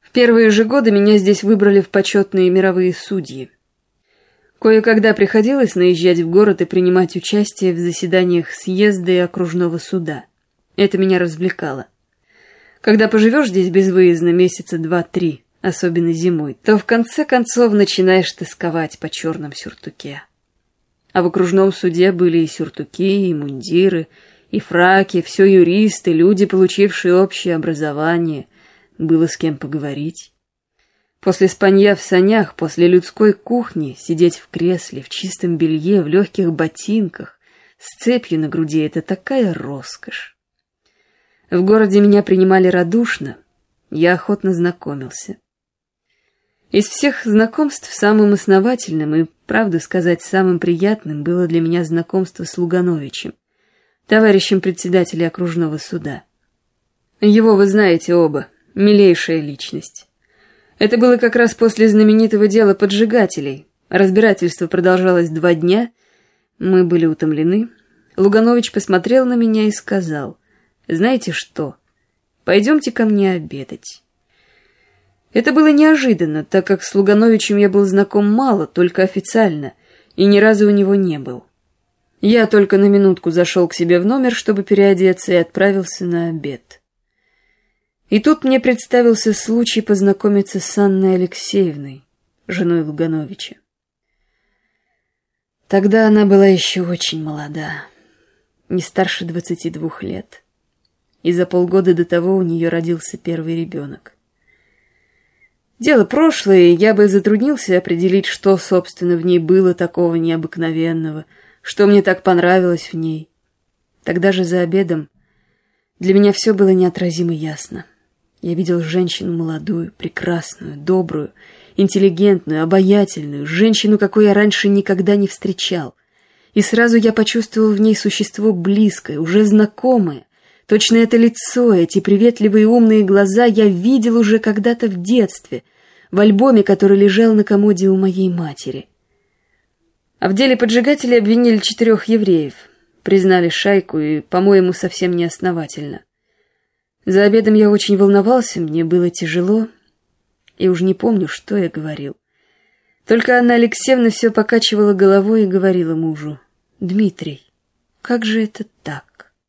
В первые же годы меня здесь выбрали в почетные мировые судьи. Кое-когда приходилось наезжать в город и принимать участие в заседаниях съезда и окружного суда. Это меня развлекало. Когда поживешь здесь безвыездно месяца 2-3, особенно зимой, то в конце концов начинаешь тосковать по черном сюртуке. А в окружном суде были и сюртуки, и мундиры, и фраки, все юристы, люди, получившие общее образование. Было с кем поговорить. После спанья в санях, после людской кухни, сидеть в кресле, в чистом белье, в легких ботинках, с цепью на груди — это такая роскошь. В городе меня принимали радушно, я охотно знакомился. Из всех знакомств самым основательным и, правду сказать, самым приятным было для меня знакомство с Лугановичем, товарищем председателя окружного суда. Его вы знаете оба, милейшая личность. Это было как раз после знаменитого дела поджигателей. Разбирательство продолжалось 2 дня, мы были утомлены. Луганович посмотрел на меня и сказал: «Знаете что, пойдемте ко мне обедать». Это было неожиданно, так как с Лугановичем я был знаком мало, только официально, и ни разу у него не был. Я только на минутку зашел к себе в номер, чтобы переодеться, и отправился на обед. И тут мне представился случай познакомиться с Анной Алексеевной, женой Лугановича. Тогда она была еще очень молода, не старше 22 лет, и за полгода до того у нее родился первый ребенок. Дело прошлое, и я бы затруднился определить, что, собственно, в ней было такого необыкновенного, что мне так понравилось в ней. Тогда же за обедом для меня все было неотразимо ясно. Я видел женщину молодую, прекрасную, добрую, интеллигентную, обаятельную, женщину, какой я раньше никогда не встречал. И сразу я почувствовал в ней существо близкое, уже знакомое. Точно это лицо, эти приветливые умные глаза я видел уже когда-то в детстве, в альбоме, который лежал на комоде у моей матери. А в деле поджигателей обвинили 4 евреев, признали шайку и, по-моему, совсем неосновательно. За обедом я очень волновался, мне было тяжело, и уж не помню, что я говорил. Только Анна Алексеевна все покачивала головой и говорила мужу: «Дмитрий, как же это так?»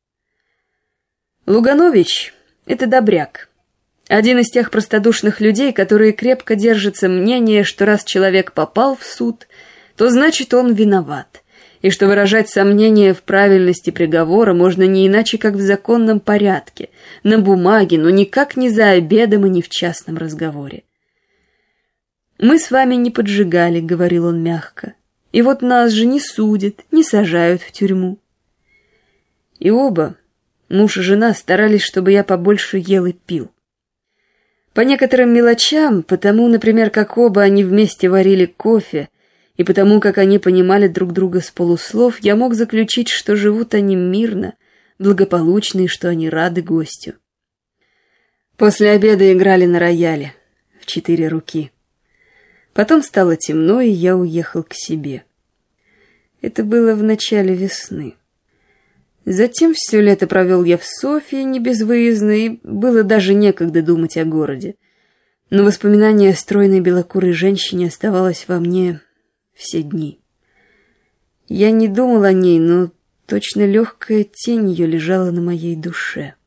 Луганович — это добряк. Один из тех простодушных людей, которые крепко держатся мнения, что раз человек попал в суд, то значит он виноват, и что выражать сомнения в правильности приговора можно не иначе, как в законном порядке, на бумаге, но никак не за обедом и не в частном разговоре. «Мы с вами не поджигали», — говорил он мягко, — «и вот нас же не судят, не сажают в тюрьму». И оба, муж и жена, старались, чтобы я побольше ел и пил. По некоторым мелочам, потому, например, как оба они вместе варили кофе, и потому, как они понимали друг друга с полуслов, я мог заключить, что живут они мирно, благополучно и что они рады гостю. После обеда играли на рояле в 4 руки. Потом стало темно, и я уехал к себе. Это было в начале весны. Затем все лето провел я в Софии, не безвыездно, и было даже некогда думать о городе. Но воспоминание о стройной белокурой женщине оставалось во мне все дни. Я не думал о ней, но точно легкая тень ее лежала на моей душе.